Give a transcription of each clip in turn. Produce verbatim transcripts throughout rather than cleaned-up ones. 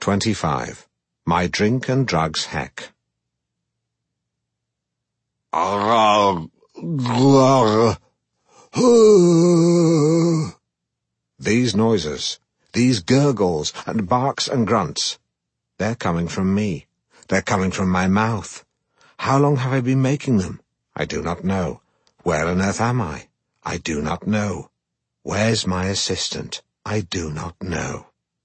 twenty-five. My Drink and Drugs Heck. These noises, these gurgles and barks and grunts, they're coming from me. They're coming from my mouth. How long have I been making them? I do not know. Where on earth am I? I do not know. Where's my assistant? I do not know.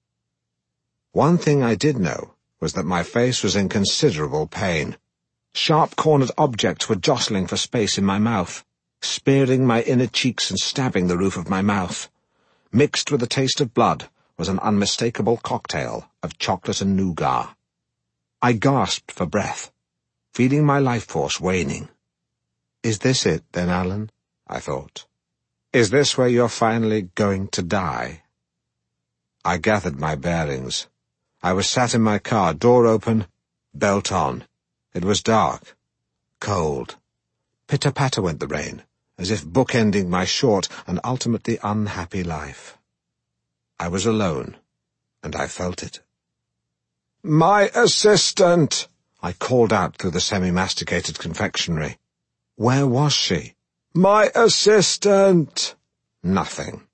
One thing I did know was that my face was in considerable pain. Sharp-cornered objects were jostling for space in my mouth, spearing my inner cheeks and stabbing the roof of my mouth. Mixed with the taste of blood was an unmistakable cocktail of chocolate and nougat. I gasped for breath, feeling my life force waning. Is this it, then, Alan? I thought. Is this where you're finally going to die? I gathered my bearings. I was sat in my car, door open, belt on. It was dark, cold. Pitter-patter went the rain, as if bookending my short and ultimately unhappy life. I was alone, and I felt it. "My assistant!" I called out through the semi-masticated confectionery. Where was she? "My assistant!" Nothing.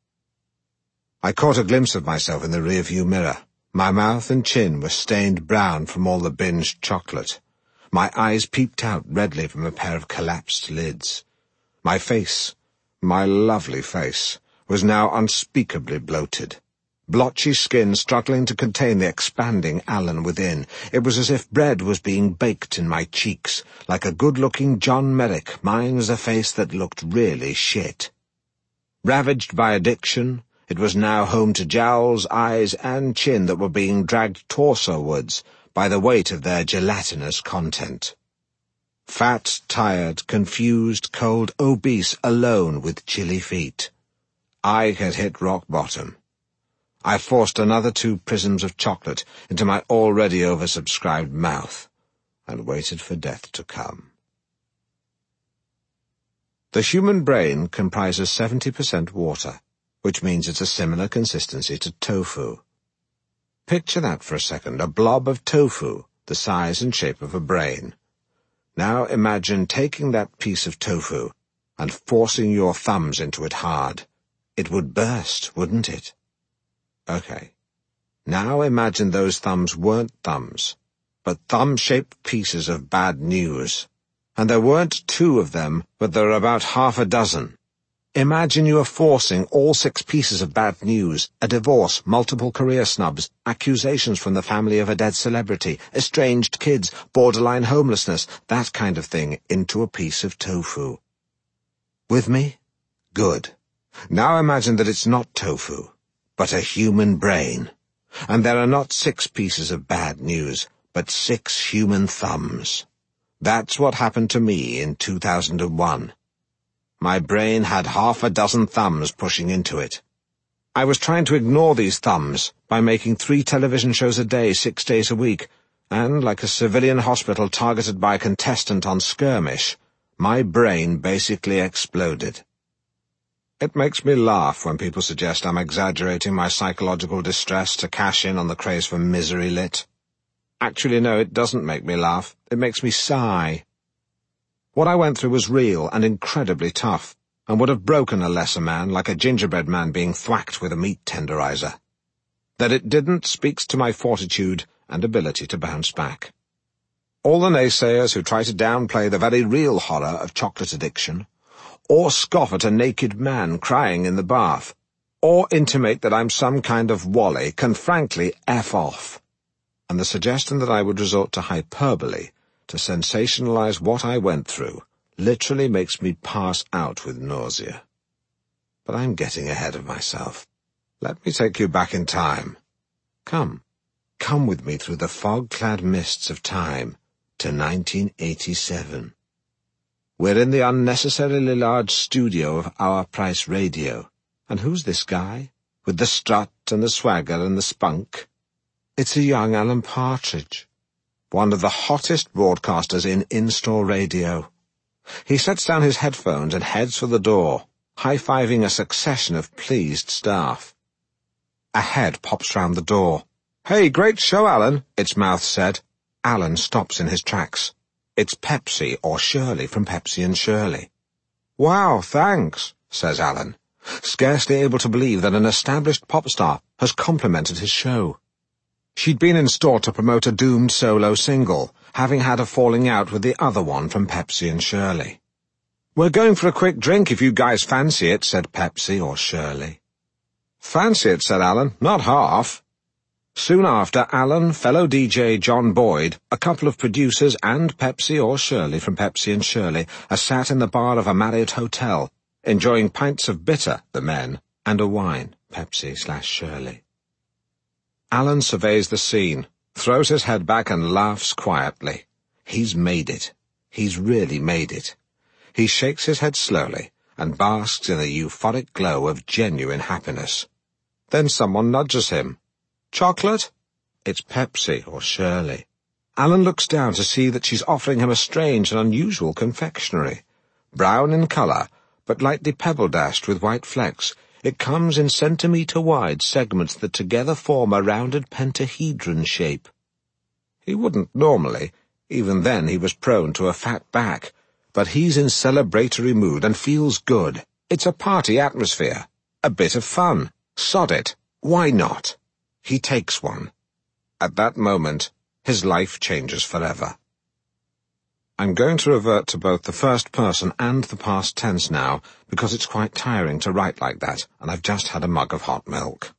I caught a glimpse of myself in the rearview mirror. My mouth and chin were stained brown from all the binged chocolate. My eyes peeped out redly from a pair of collapsed lids. My face, my lovely face, was now unspeakably bloated. Blotchy skin struggling to contain the expanding Alan within. It was as if bread was being baked in my cheeks. Like a good-looking John Merrick, mine was a face that looked really shit. Ravaged by addiction, it was now home to jowls, eyes, and chin that were being dragged torso-wards by the weight of their gelatinous content. Fat, tired, confused, cold, obese, alone with chilly feet. I had hit rock bottom. I forced another two prisms of chocolate into my already oversubscribed mouth and waited for death to come. The human brain comprises seventy percent water, which means it's a similar consistency to tofu. Picture that for a second, a blob of tofu, the size and shape of a brain. Now imagine taking that piece of tofu and forcing your thumbs into it hard. It would burst, wouldn't it? Okay. Now imagine those thumbs weren't thumbs, but thumb-shaped pieces of bad news. And there weren't two of them, but there are about half a dozen. Imagine you are forcing all six pieces of bad news, a divorce, multiple career snubs, accusations from the family of a dead celebrity, estranged kids, borderline homelessness, that kind of thing, into a piece of tofu. With me? Good. Now imagine that it's not tofu, but a human brain. And there are not six pieces of bad news, but six human thumbs. That's what happened to me in two thousand one. My brain had half a dozen thumbs pushing into it. I was trying to ignore these thumbs by making three television shows a day, six days a week, and, like a civilian hospital targeted by a contestant on skirmish, my brain basically exploded. It makes me laugh when people suggest I'm exaggerating my psychological distress to cash in on the craze for misery lit. Actually, no, it doesn't make me laugh. It makes me sigh. What I went through was real and incredibly tough, and would have broken a lesser man like a gingerbread man being thwacked with a meat tenderizer. That it didn't speaks to my fortitude and ability to bounce back. All the naysayers who try to downplay the very real horror of chocolate addiction, or scoff at a naked man crying in the bath, or intimate that I'm some kind of wally, can frankly F off. And the suggestion that I would resort to hyperbole to sensationalize what I went through literally makes me pass out with nausea. But I'm getting ahead of myself. Let me take you back in time. Come, come with me through the fog-clad mists of time to nineteen eighty-seven. We're in the unnecessarily large studio of Our Price Radio. And who's this guy? With the strut and the swagger and the spunk? It's a young Alan Partridge, one of the hottest broadcasters in in-store radio. He sets down his headphones and heads for the door, high-fiving a succession of pleased staff. A head pops round the door. "Hey, great show, Alan," its mouth said. Alan stops in his tracks. It's Pepsi or Shirley from Pepsi and Shirley. "Wow, thanks," says Alan, scarcely able to believe that an established pop star has complimented his show. She'd been in store to promote a doomed solo single, having had a falling out with the other one from Pepsi and Shirley. "We're going for a quick drink if you guys fancy it," said Pepsi or Shirley. "Fancy it," said Alan. "Not half." Soon after, Alan, fellow D J John Boyd, a couple of producers, and Pepsi or Shirley from Pepsi and Shirley are sat in the bar of a Marriott hotel, enjoying pints of bitter, the men, and a wine, Pepsi slash Shirley. Alan surveys the scene, throws his head back and laughs quietly. He's made it. He's really made it. He shakes his head slowly and basks in a euphoric glow of genuine happiness. Then someone nudges him. "Chocolate?" It's Pepsi or Shirley. Alan looks down to see that she's offering him a strange and unusual confectionery. Brown in colour, but lightly pebble-dashed with white flecks, it comes in centimetre-wide segments that together form a rounded pentahedron shape. He wouldn't normally. Even then he was prone to a fat back. But he's in celebratory mood and feels good. It's a party atmosphere. A bit of fun. Sod it. Why not? He takes one. At that moment, his life changes forever. I'm going to revert to both the first person and the past tense now, because it's quite tiring to write like that, and I've just had a mug of hot milk.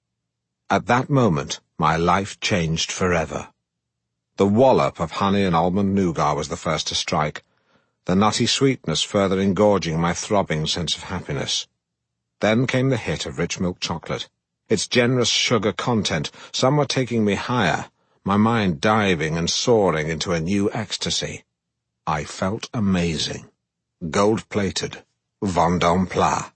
At that moment, my life changed forever. The wallop of honey and almond nougat was the first to strike, the nutty sweetness further engorging my throbbing sense of happiness. Then came the hit of rich milk chocolate, its generous sugar content somewhat taking me higher, my mind diving and soaring into a new ecstasy. I felt amazing. Gold-plated. Vendome plat.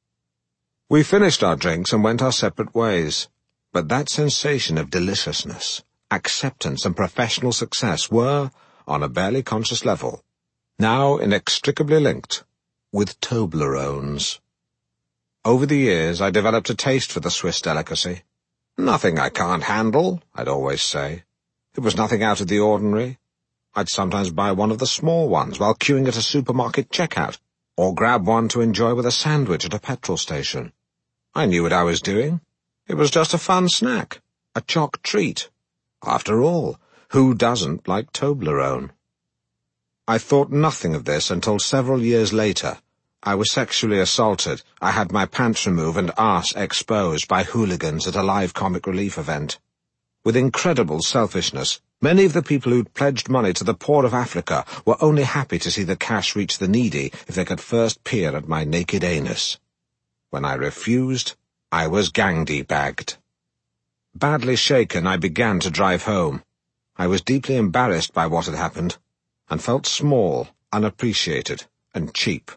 We finished our drinks and went our separate ways, but that sensation of deliciousness, acceptance and professional success were, on a barely conscious level, now inextricably linked with Toblerones. Over the years I developed a taste for the Swiss delicacy. Nothing I can't handle, I'd always say. It was nothing out of the ordinary. I'd sometimes buy one of the small ones while queuing at a supermarket checkout, or grab one to enjoy with a sandwich at a petrol station. I knew what I was doing. It was just a fun snack, a choc treat. After all, who doesn't like Toblerone? I thought nothing of this until several years later. I was sexually assaulted. I had my pants removed and arse exposed by hooligans at a live comic relief event. With incredible selfishness, many of the people who'd pledged money to the poor of Africa were only happy to see the cash reach the needy if they could first peer at my naked anus. When I refused, I was gang-debagged. Badly shaken, I began to drive home. I was deeply embarrassed by what had happened, and felt small, unappreciated, and cheap.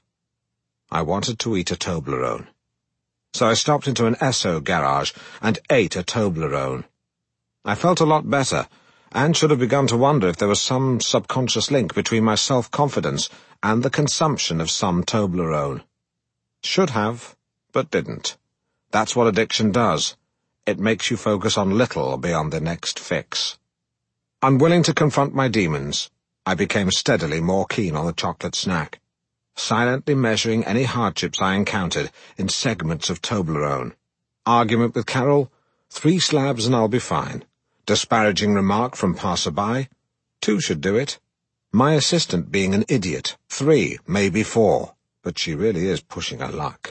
I wanted to eat a Toblerone. So I stopped into an Esso garage and ate a Toblerone. I felt a lot better, and should have begun to wonder if there was some subconscious link between my self-confidence and the consumption of some Toblerone. Should have, but didn't. That's what addiction does. It makes you focus on little beyond the next fix. Unwilling to confront my demons, I became steadily more keen on the chocolate snack, silently measuring any hardships I encountered in segments of Toblerone. Argument with Carol? Three slabs and I'll be fine. Disparaging remark from passerby? Two should do it. My assistant being an idiot? Three, maybe four. But she really is pushing her luck.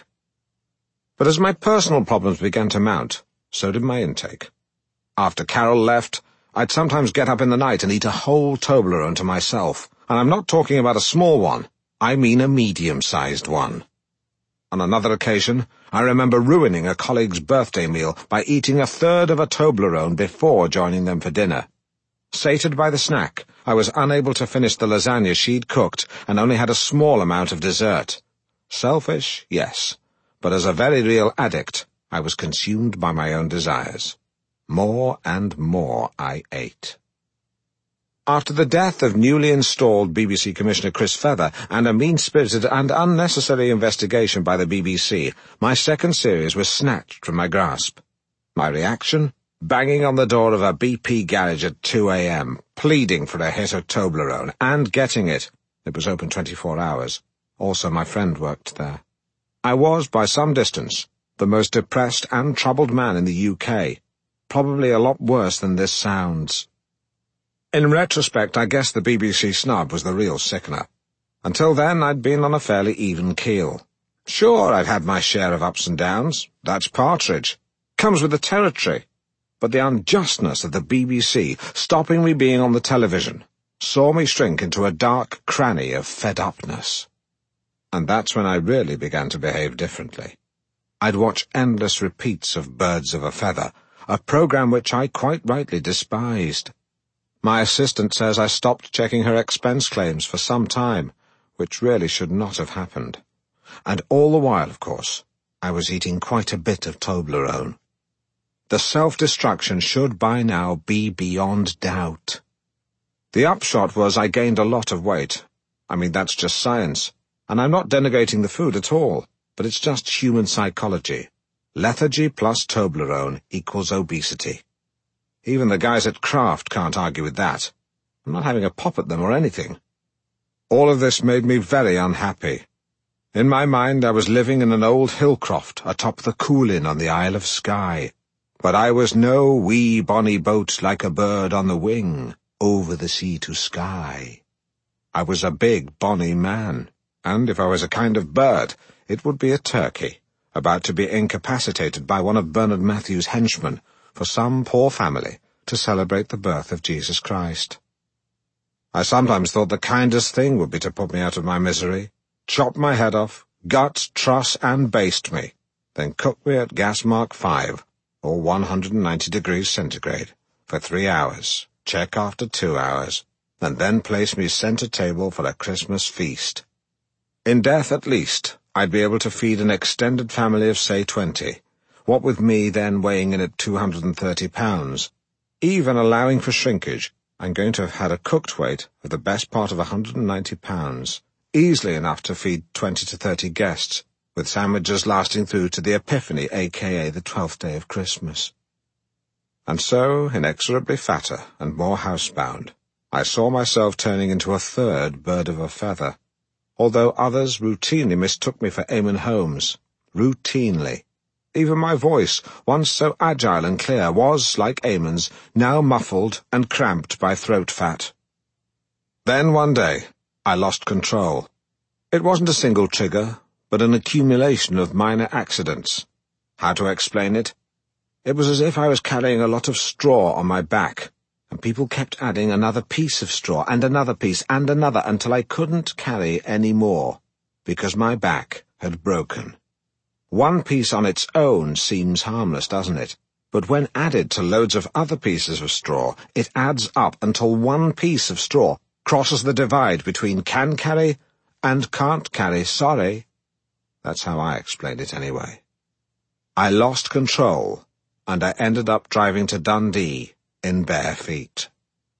But as my personal problems began to mount, so did my intake. After Carol left, I'd sometimes get up in the night and eat a whole Toblerone to myself. And I'm not talking about a small one. I mean a medium-sized one. On another occasion, I remember ruining a colleague's birthday meal by eating a third of a Toblerone before joining them for dinner. Sated by the snack, I was unable to finish the lasagna she'd cooked and only had a small amount of dessert. Selfish, yes, but as a very real addict, I was consumed by my own desires. More and more I ate. After the death of newly installed B B C Commissioner Chris Feather and a mean-spirited and unnecessary investigation by the B B C, my second series was snatched from my grasp. My reaction? banging on the door of a B P garage at two a m, pleading for a hit of Toblerone, and getting it. It was open twenty-four hours. Also, my friend worked there. I was, by some distance, the most depressed and troubled man in the U K. Probably a lot worse than this sounds. In retrospect, I guess the B B C snub was the real sickener. Until then, I'd been on a fairly even keel. Sure, I've had my share of ups and downs. That's Partridge. Comes with the territory. But the unjustness of the B B C stopping me being on the television saw me shrink into a dark cranny of fed-upness. And that's when I really began to behave differently. I'd watch endless repeats of Birds of a Feather, a program which I quite rightly despised. My assistant says I stopped checking her expense claims for some time, which really should not have happened. And all the while, of course, I was eating quite a bit of Toblerone. The self-destruction should by now be beyond doubt. The upshot was I gained a lot of weight. I mean, that's just science. And I'm not denigrating the food at all, but it's just human psychology. Lethargy plus Toblerone equals obesity. Even the guys at Kraft can't argue with that. I'm not having a pop at them or anything. All of this made me very unhappy. In my mind, I was living in an old hillcroft atop the Coolin on the Isle of Skye. But I was no wee bonny boat like a bird on the wing, over the sea to sky. I was a big bonny man, and if I was a kind of bird, it would be a turkey, about to be incapacitated by one of Bernard Matthews' henchmen for some poor family to celebrate the birth of Jesus Christ. I sometimes thought the kindest thing would be to put me out of my misery, chop my head off, gut, truss, and baste me, then cook me at gas mark five, or one hundred ninety degrees centigrade, for three hours, check after two hours, and then place me center table for a Christmas feast. In death, at least, I'd be able to feed an extended family of, say, twenty, what with me then weighing in at two hundred thirty pounds. Even allowing for shrinkage, I'm going to have had a cooked weight of the best part of one hundred ninety pounds, easily enough to feed twenty to thirty guests, with sandwiches lasting through to the Epiphany, aka the twelfth day of Christmas. And so, inexorably fatter and more housebound, I saw myself turning into a third bird of a feather, although others routinely mistook me for Eamon Holmes. Routinely. Even my voice, once so agile and clear, was, like Eamon's, now muffled and cramped by throat fat. Then one day, I lost control. It wasn't a single trigger, but an accumulation of minor accidents. How to explain it? It was as if I was carrying a lot of straw on my back, and people kept adding another piece of straw, and another piece, and another, until I couldn't carry any more, because my back had broken. One piece on its own seems harmless, doesn't it? But when added to loads of other pieces of straw, it adds up until one piece of straw crosses the divide between can carry and can't carry sorry. That's how I explained it anyway. I lost control, and I ended up driving to Dundee in bare feet.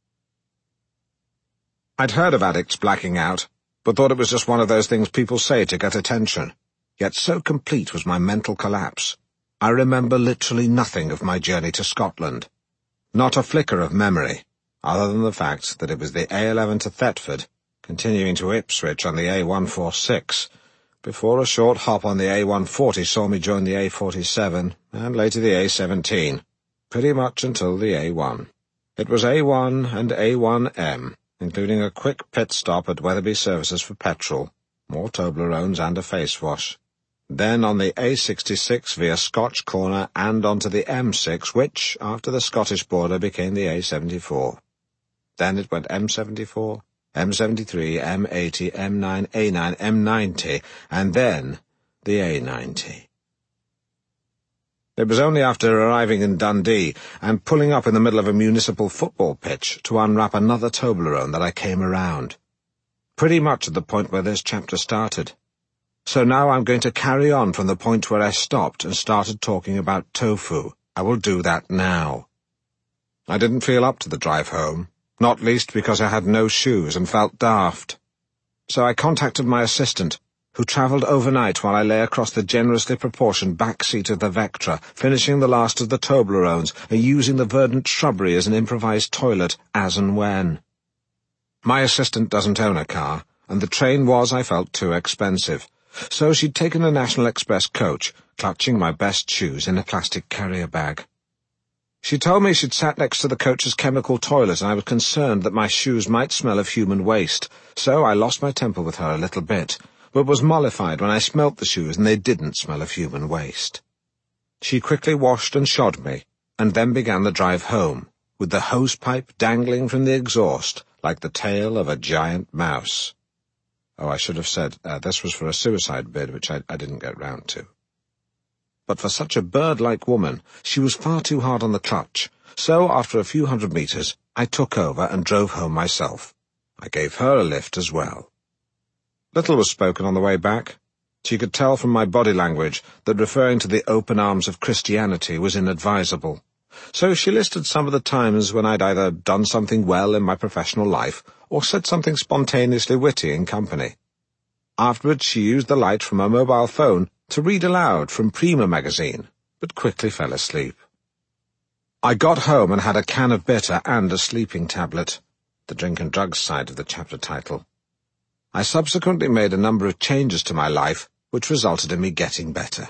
I'd heard of addicts blacking out, but thought it was just one of those things people say to get attention. Yet so complete was my mental collapse, I remember literally nothing of my journey to Scotland. Not a flicker of memory, other than the fact that it was the A eleven to Thetford, continuing to Ipswich on the A one forty-six, before a short hop on the A one forty saw me join the A forty-seven, and later the A seventeen, pretty much until the A one. It was A one and A one M, including a quick pit stop at Weatherby Services for petrol, more Toblerones and a face wash. Then on the A sixty-six via Scotch Corner and onto the M six, which, after the Scottish border, became the A seventy-four. Then it went M seventy-four, M seventy-three, M eighty, M nine, A nine, M ninety, and then the A ninety. It was only after arriving in Dundee and pulling up in the middle of a municipal football pitch to unwrap another Toblerone that I came around. Pretty much at the point where this chapter started. So now I'm going to carry on from the point where I stopped and started talking about tofu. I will do that now. I didn't feel up to the drive home, not least because I had no shoes and felt daft. So I contacted my assistant, who travelled overnight while I lay across the generously proportioned back seat of the Vectra, finishing the last of the Toblerones and using the verdant shrubbery as an improvised toilet as and when. My assistant doesn't own a car, and the train was, I felt, too expensive, so she'd taken a National Express coach, clutching my best shoes in a plastic carrier bag. She told me she'd sat next to the coach's chemical toilet, and I was concerned that my shoes might smell of human waste, so I lost my temper with her a little bit, but was mollified when I smelt the shoes and they didn't smell of human waste. She quickly washed and shod me, and then began the drive home, with the hosepipe dangling from the exhaust like the tail of a giant mouse. Oh, I should have said uh, this was for a suicide bid, which I, I didn't get round to. But for such a bird-like woman, she was far too hard on the clutch, so after a few hundred metres, I took over and drove home myself. I gave her a lift as well. Little was spoken on the way back. She could tell from my body language that referring to the open arms of Christianity was inadvisable, so she listed some of the times when I'd either done something well in my professional life or said something spontaneously witty in company. Afterwards she used the light from her mobile phone to read aloud from Prima magazine, but quickly fell asleep. I got home and had a can of bitter and a sleeping tablet, the drink and drugs side of the chapter title. I subsequently made a number of changes to my life, which resulted in me getting better.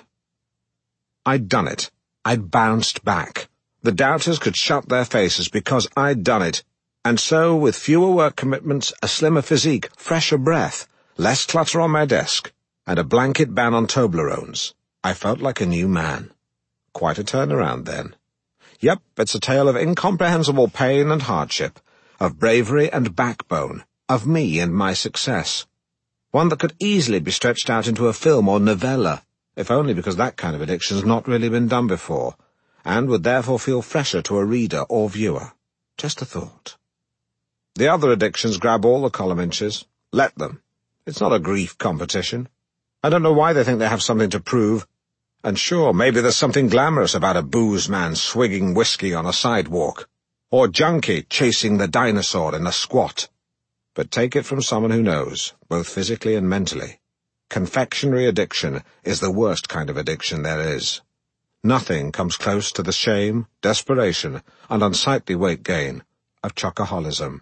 I'd done it. I'd bounced back. The doubters could shut their faces because I'd done it, and so, with fewer work commitments, a slimmer physique, fresher breath, less clutter on my desk, and a blanket ban on Toblerones, I felt like a new man. Quite a turnaround, then. Yep, it's a tale of incomprehensible pain and hardship, of bravery and backbone, of me and my success. One that could easily be stretched out into a film or novella, if only because that kind of addiction's not really been done before, and would therefore feel fresher to a reader or viewer. Just a thought. The other addictions grab all the column inches. Let them. It's not a grief competition. I don't know why they think they have something to prove. And sure, maybe there's something glamorous about a booze man swigging whiskey on a sidewalk, or junkie chasing the dinosaur in a squat. But take it from someone who knows, both physically and mentally. Confectionery addiction is the worst kind of addiction there is. Nothing comes close to the shame, desperation, and unsightly weight gain of chocoholism.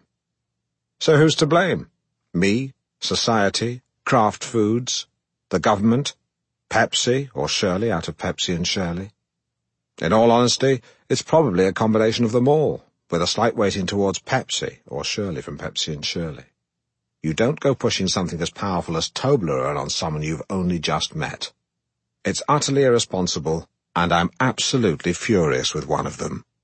So who's to blame? Me? Society? Kraft Foods? The government? Pepsi, or Shirley out of Pepsi and Shirley? In all honesty, it's probably a combination of them all, with a slight weighting towards Pepsi, or Shirley from Pepsi and Shirley. You don't go pushing something as powerful as Toblerone on someone you've only just met. It's utterly irresponsible, and I'm absolutely furious with one of them.